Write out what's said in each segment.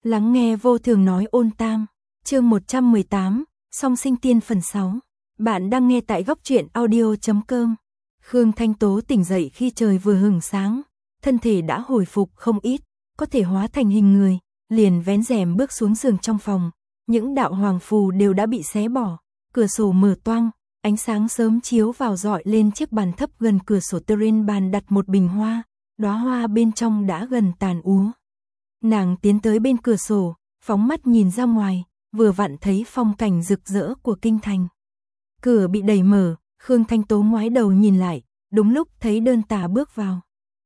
Lắng nghe vô thường nói ôn tam, chương 118, song sinh tiên phần 6. Bạn đang nghe tại góc truyện audio.com. Khương Thanh Tố tỉnh dậy khi trời vừa hửng sáng, thân thể đã hồi phục không ít, có thể hóa thành hình người, liền vén rèm bước xuống giường trong phòng. Những đạo hoàng phù đều đã bị xé bỏ, cửa sổ mở toang, ánh sáng sớm chiếu vào rọi lên chiếc bàn thấp gần cửa sổ. Trên bàn đặt một bình hoa, đóa hoa bên trong đã gần tàn úa. Nàng tiến tới bên cửa sổ, phóng mắt nhìn ra ngoài, vừa vặn thấy phong cảnh rực rỡ của kinh thành. Cửa bị đẩy mở, Khương Thanh Tố ngoái đầu nhìn lại, đúng lúc thấy Đơn Tà bước vào.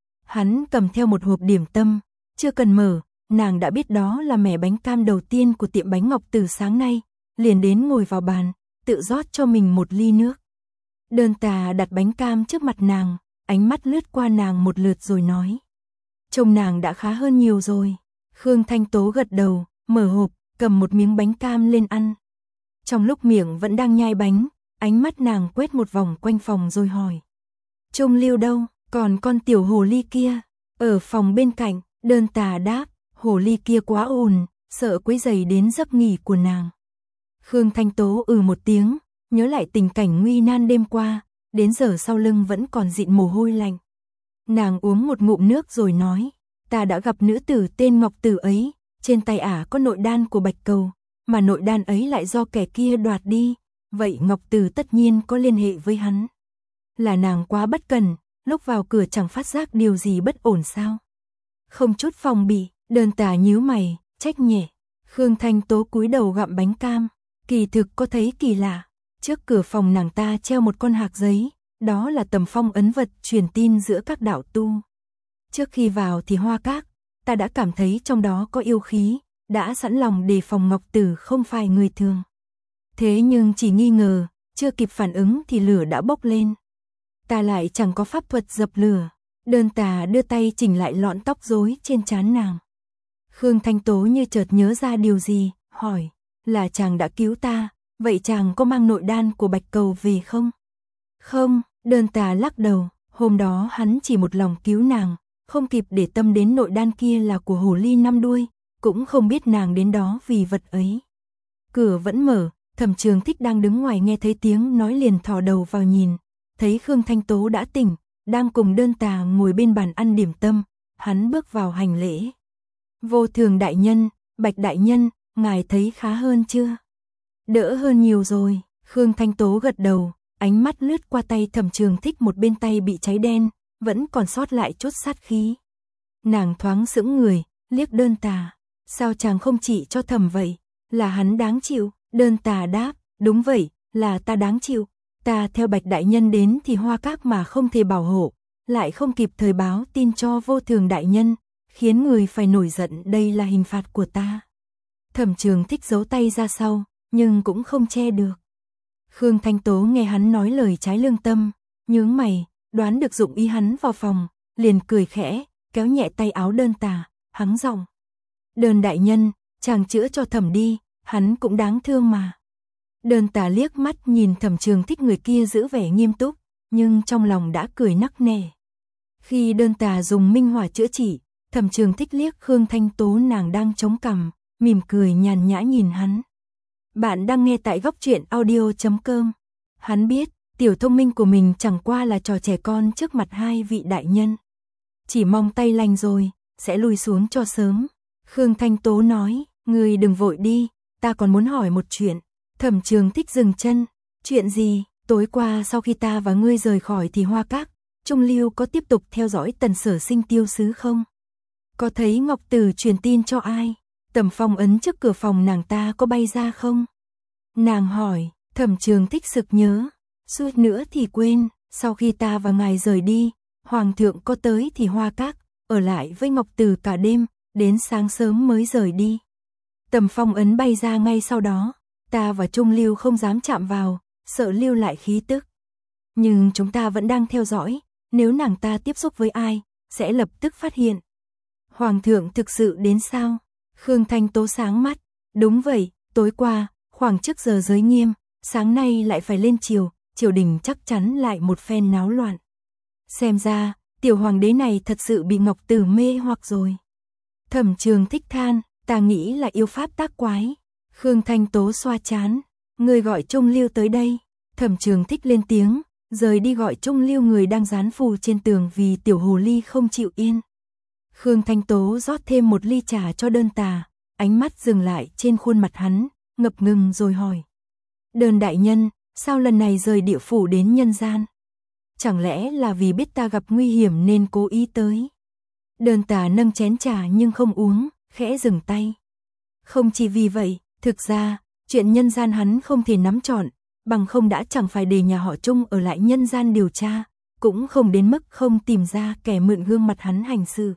Hắn cầm theo một hộp điểm tâm, chưa cần mở, nàng đã biết đó là mẻ bánh cam đầu tiên của tiệm bánh Ngọc từ sáng nay, liền đến ngồi vào bàn, tự rót cho mình một ly nước. Đơn Tà đặt bánh cam trước mặt nàng, ánh mắt lướt qua nàng một lượt rồi nói: "Trông nàng đã khá hơn nhiều rồi." Khương Thanh Tố gật đầu, mở hộp, cầm một miếng bánh cam lên ăn. Trong lúc miệng vẫn đang nhai bánh, ánh mắt nàng quét một vòng quanh phòng rồi hỏi: "Trung Lưu đâu, còn con tiểu hồ ly kia?" "Ở phòng bên cạnh." Đơn Tà đáp, "Hồ ly kia quá ồn, sợ quấy rầy đến giấc nghỉ của nàng." Khương Thanh Tố một tiếng, nhớ lại tình cảnh nguy nan đêm qua, đến giờ sau lưng vẫn còn dịn mồ hôi lạnh. Nàng uống một ngụm nước rồi nói: "Ta đã gặp nữ tử tên Ngọc Tử ấy, trên tay ả có nội đan của Bạch Cầu, mà nội đan ấy lại do kẻ kia đoạt đi, vậy Ngọc Tử tất nhiên có liên hệ với hắn. Là nàng quá bất cẩn, lúc vào cửa chẳng phát giác điều gì bất ổn sao?" Không chút phòng bị, Đơn Tà nhíu mày, trách nhẹ. Khương Thanh Tố cúi đầu gặm bánh cam, kỳ thực có thấy kỳ lạ, trước cửa phòng nàng ta treo một con hạc giấy, đó là tầm phong ấn vật truyền tin giữa các đạo tu. Trước khi vào thì Hoa Các, ta đã cảm thấy trong đó có yêu khí, đã sẵn lòng đề phòng Ngọc Tử không phải người thường. Thế nhưng chỉ nghi ngờ, chưa kịp phản ứng thì lửa đã bốc lên. Ta lại chẳng có pháp thuật dập lửa. Đơn Tà đưa tay chỉnh lại lọn tóc rối trên trán nàng. Khương Thanh Tố như chợt nhớ ra điều gì, hỏi: "Là chàng đã cứu ta, vậy chàng có mang nội đan của Bạch Cầu về không?" "Không." Đơn Tà lắc đầu, hôm đó hắn chỉ một lòng cứu nàng, không kịp để tâm đến nội đan kia là của hồ ly năm đuôi, cũng không biết nàng đến đó vì vật ấy. Cửa vẫn mở, Thẩm Trường Thích đang đứng ngoài nghe thấy tiếng nói liền thò đầu vào nhìn, thấy Khương Thanh Tố đã tỉnh, đang cùng Đơn Tà ngồi bên bàn ăn điểm tâm, hắn bước vào hành lễ. "Vô Thường đại nhân, Bạch đại nhân, ngài thấy khá hơn chưa?" "Đỡ hơn nhiều rồi." Khương Thanh Tố gật đầu, ánh mắt lướt qua tay Thẩm Trường Thích, một bên tay bị cháy đen, vẫn còn sót lại chút sát khí. Nàng thoáng sững người, liếc Đơn Tà: "Sao chàng không chỉ cho Thẩm vậy? Là hắn đáng chịu." Đơn Tà đáp: "Đúng vậy, là ta đáng chịu. Ta theo Bạch đại nhân đến thì Hoa Các mà không thể bảo hộ, lại không kịp thời báo tin cho Vô Thường đại nhân, khiến người phải nổi giận, đây là hình phạt của ta." Thẩm Trường Thích giấu tay ra sau, nhưng cũng không che được. Khương Thanh Tố nghe hắn nói lời trái lương tâm, nhướng mày, đoán được dụng ý hắn vào phòng, liền cười khẽ, kéo nhẹ tay áo Đơn Tà, hắng giọng: "Đơn đại nhân, chàng chữa cho Thẩm đi, hắn cũng đáng thương mà." Đơn Tà liếc mắt nhìn Thẩm Trường Thích, người kia giữ vẻ nghiêm túc, nhưng trong lòng đã cười nắc nẻ. Khi Đơn Tà dùng minh hỏa chữa trị, Thẩm Trường Thích liếc Khương Thanh Tố, nàng đang chống cằm, mỉm cười nhàn nhã nhìn hắn. Bạn đang nghe tại góc truyện audio.com. Hắn biết, tiểu thông minh của mình chẳng qua là trò trẻ con trước mặt hai vị đại nhân. Chỉ mong tay lành rồi, sẽ lui xuống cho sớm. Khương Thanh Tố nói: "Ngươi đừng vội đi, ta còn muốn hỏi một chuyện." Thẩm Trường Thích dừng chân: "Chuyện gì?" "Tối qua sau khi ta và ngươi rời khỏi thì Hoa Các, Trung Lưu có tiếp tục theo dõi Tần Sở Sinh tiêu sứ không? Có thấy Ngọc Tử truyền tin cho ai? Tầm phong ấn trước cửa phòng nàng ta có bay ra không?" Nàng hỏi. Thẩm Trường Thích sực nhớ, suýt nữa thì quên, sau khi ta và ngài rời đi, Hoàng thượng có tới thì Hoa Các, ở lại với Ngọc Tử cả đêm, đến sáng sớm mới rời đi. Tầm phong ấn bay ra ngay sau đó, ta và Trung Lưu không dám chạm vào, sợ lưu lại khí tức. Nhưng chúng ta vẫn đang theo dõi, nếu nàng ta tiếp xúc với ai, sẽ lập tức phát hiện." "Hoàng thượng thực sự đến sao?" Khương Thanh Tố sáng mắt: "Đúng vậy, tối qua, khoảng trước giờ giới nghiêm, sáng nay lại phải lên triều, triều đình chắc chắn lại một phen náo loạn. Xem ra, tiểu hoàng đế này thật sự bị Ngọc Tử mê hoặc rồi." Thẩm Trường Thích than: Ta nghĩ là yêu pháp tác quái. Khương Thanh Tố xoa trán. Người gọi Trung Lưu tới đây. Thẩm Trường Thích lên tiếng, rời đi gọi Trung Lưu người đang dán phù trên tường vì tiểu hồ ly không chịu yên. Khương Thanh Tố rót thêm một ly trà cho Đơn Tà, ánh mắt dừng lại trên khuôn mặt hắn, ngập ngừng rồi hỏi. Đơn đại nhân, sao lần này rời địa phủ đến nhân gian? Chẳng lẽ là vì biết ta gặp nguy hiểm nên cố ý tới? Đơn Tà nâng chén trà nhưng không uống, khẽ dừng tay. Không chỉ vì vậy, thực ra, chuyện nhân gian hắn không thể nắm trọn, bằng không đã chẳng phải để nhà họ Trung ở lại nhân gian điều tra, cũng không đến mức không tìm ra kẻ mượn gương mặt hắn hành sự.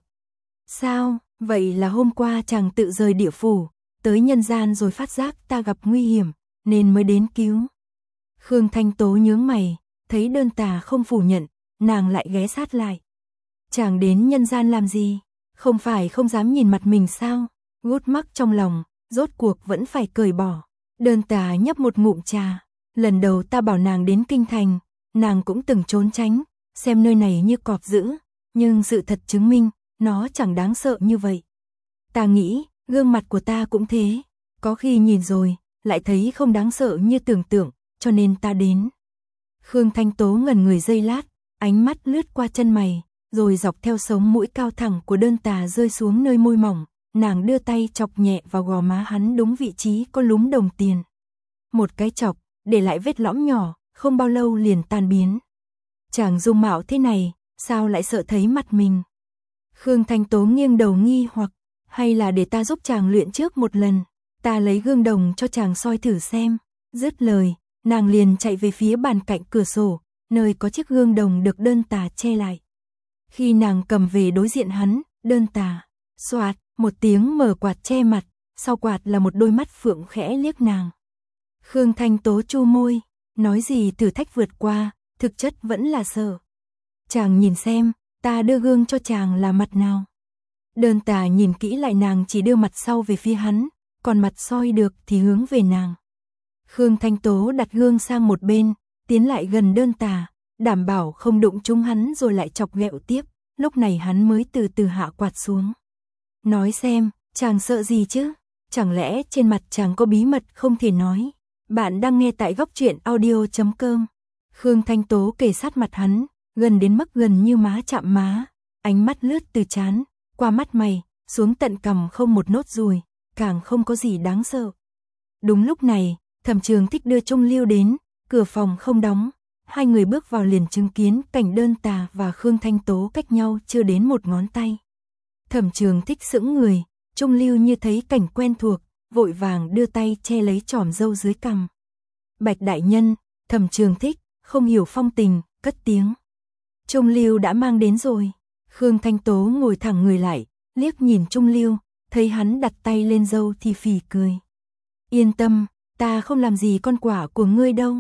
Sao, vậy là hôm qua chàng tự rời địa phủ, tới nhân gian rồi phát giác ta gặp nguy hiểm, nên mới đến cứu. Khương Thanh Tố nhướng mày, thấy Đơn Tà không phủ nhận, nàng lại ghé sát lại. Chàng đến nhân gian làm gì? Không phải không dám nhìn mặt mình sao? Gút mắc trong lòng, rốt cuộc vẫn phải cởi bỏ. Đơn Tà nhấp một ngụm trà. Lần đầu ta bảo nàng đến kinh thành, nàng cũng từng trốn tránh, xem nơi này như cọp dữ, nhưng sự thật chứng minh, nó chẳng đáng sợ như vậy. Ta nghĩ, gương mặt của ta cũng thế, có khi nhìn rồi, lại thấy không đáng sợ như tưởng tượng, cho nên ta đến. Khương Thanh Tố ngẩn người giây lát, ánh mắt lướt qua chân mày, rồi dọc theo sống mũi cao thẳng của Đơn Tà rơi xuống nơi môi mỏng, nàng đưa tay chọc nhẹ vào gò má hắn đúng vị trí có lúm đồng tiền. Một cái chọc, để lại vết lõm nhỏ, không bao lâu liền tan biến. Chàng dung mạo thế này, sao lại sợ thấy mặt mình? Khương Thanh Tố nghiêng đầu nghi hoặc, hay là để ta giúp chàng luyện trước một lần, ta lấy gương đồng cho chàng soi thử xem. Dứt lời, nàng liền chạy về phía bàn cạnh cửa sổ, nơi có chiếc gương đồng được Đơn Tà che lại. Khi nàng cầm về đối diện hắn, Đơn Tà, xoạt, một tiếng mở quạt che mặt, sau quạt là một đôi mắt phượng khẽ liếc nàng. Khương Thanh Tố chu môi, nói gì thử thách vượt qua, thực chất vẫn là sợ. Chàng nhìn xem, ta đưa gương cho chàng là mặt nào. Đơn Tà nhìn kỹ lại nàng chỉ đưa mặt sau về phía hắn, còn mặt soi được thì hướng về nàng. Khương Thanh Tố đặt gương sang một bên, tiến lại gần Đơn Tà, đảm bảo không đụng trúng hắn rồi lại chọc ghẹo tiếp, lúc này hắn mới từ từ hạ quạt xuống. Nói xem, chàng sợ gì chứ? Chẳng lẽ trên mặt chàng có bí mật không thể nói? Bạn đang nghe tại góc truyện audio.com. Khương Thanh Tố kề sát mặt hắn, gần đến mức gần như má chạm má, ánh mắt lướt từ trán, qua mắt mày, xuống tận cằm không một nốt ruồi, càng không có gì đáng sợ. Đúng lúc này, Thẩm Trường Thích đưa Trung Lưu đến, cửa phòng không đóng, hai người bước vào liền chứng kiến cảnh Đơn Tà và Khương Thanh Tố cách nhau chưa đến một ngón tay. Thẩm Trường Thích sững người, Trung Lưu như thấy cảnh quen thuộc, vội vàng đưa tay che lấy chòm râu dưới cằm. Bạch đại nhân, Thẩm Trường Thích, không hiểu phong tình, cất tiếng. Trung Lưu đã mang đến rồi. Khương Thanh Tố ngồi thẳng người lại, liếc nhìn Trung Lưu, thấy hắn đặt tay lên râu thì phì cười. Yên tâm, ta không làm gì con quả của ngươi đâu.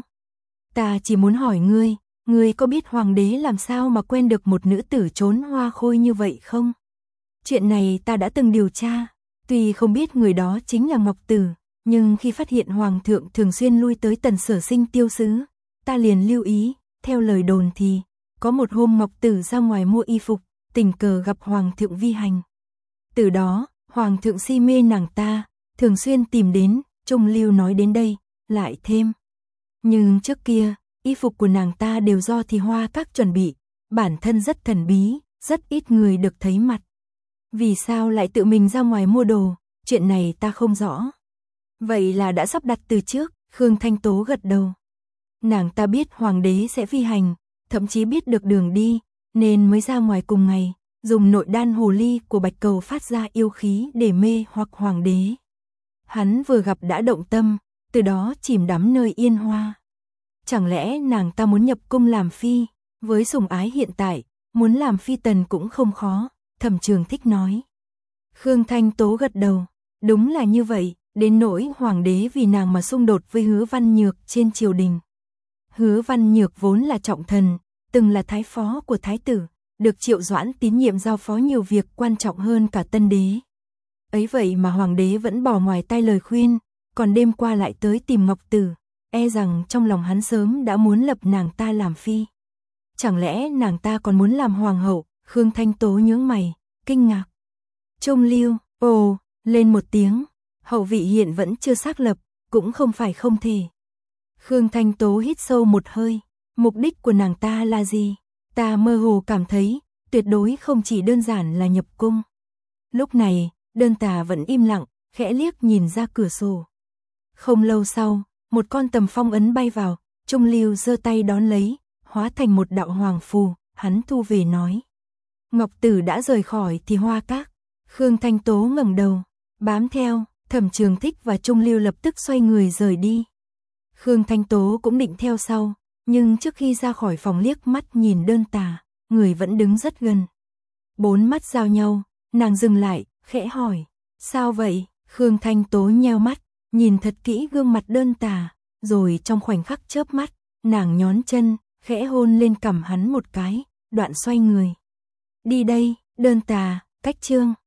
Ta chỉ muốn hỏi ngươi có biết hoàng đế làm sao mà quen được một nữ tử trốn hoa khôi như vậy không? Chuyện này ta đã từng điều tra, tuy không biết người đó chính là Ngọc Tử, nhưng khi phát hiện hoàng thượng thường xuyên lui tới Tần Sở Sinh tiêu xứ, ta liền lưu ý, theo lời đồn thì, có một hôm Ngọc Tử ra ngoài mua y phục, tình cờ gặp hoàng thượng vi hành. Từ đó, hoàng thượng si mê nàng ta, thường xuyên tìm đến, Trung Lưu nói đến đây, lại thêm. Nhưng trước kia, y phục của nàng ta đều do Thì Hoa Các chuẩn bị, bản thân rất thần bí, rất ít người được thấy mặt. Vì sao lại tự mình ra ngoài mua đồ, chuyện này ta không rõ. Vậy là đã sắp đặt từ trước, Khương Thanh Tố gật đầu. Nàng ta biết hoàng đế sẽ vi hành, thậm chí biết được đường đi, nên mới ra ngoài cùng ngày, dùng nội đan hồ ly của Bạch Cầu phát ra yêu khí để mê hoặc hoàng đế. Hắn vừa gặp đã động tâm, từ đó chìm đắm nơi Yên Hoa. Chẳng lẽ nàng ta muốn nhập cung làm phi, với sủng ái hiện tại, muốn làm phi tần cũng không khó, Thẩm Trường Thích nói. Khương Thanh Tố gật đầu, đúng là như vậy, đến nỗi hoàng đế vì nàng mà xung đột với Hứa Văn Nhược trên triều đình. Hứa Văn Nhược vốn là trọng thần, từng là thái phó của thái tử, được Triệu Doãn tín nhiệm giao phó nhiều việc quan trọng hơn cả tân đế. Ấy vậy mà hoàng đế vẫn bỏ ngoài tai lời khuyên, còn đêm qua lại tới tìm Ngọc Tử, e rằng trong lòng hắn sớm đã muốn lập nàng ta làm phi. Chẳng lẽ nàng ta còn muốn làm hoàng hậu? Khương Thanh Tố nhướng mày, kinh ngạc. Trung Lưu, ồ, lên một tiếng, hậu vị hiện vẫn chưa xác lập, cũng không phải không thể. Khương Thanh Tố hít sâu một hơi, mục đích của nàng ta là gì? Ta mơ hồ cảm thấy, tuyệt đối không chỉ đơn giản là nhập cung. Lúc này, Đơn Tà vẫn im lặng, khẽ liếc nhìn ra cửa sổ. Không lâu sau, một con tầm phong ấn bay vào, Trung Lưu giơ tay đón lấy, hóa thành một đạo hoàng phù, hắn thu về nói. Ngọc Tử đã rời khỏi thì Hoa Các. Khương Thanh Tố ngẩng đầu, bám theo, Thẩm Trường Thích và Trung Lưu lập tức xoay người rời đi. Khương Thanh Tố cũng định theo sau, nhưng trước khi ra khỏi phòng liếc mắt nhìn Đơn Tà, người vẫn đứng rất gần. Bốn mắt giao nhau, nàng dừng lại, khẽ hỏi, sao vậy? Khương Thanh Tố nheo mắt, nhìn thật kỹ gương mặt Đơn Tà, rồi trong khoảnh khắc chớp mắt, nàng nhón chân, khẽ hôn lên cằm hắn một cái, đoạn xoay người. Đi đây, Đơn Tà, cách chương.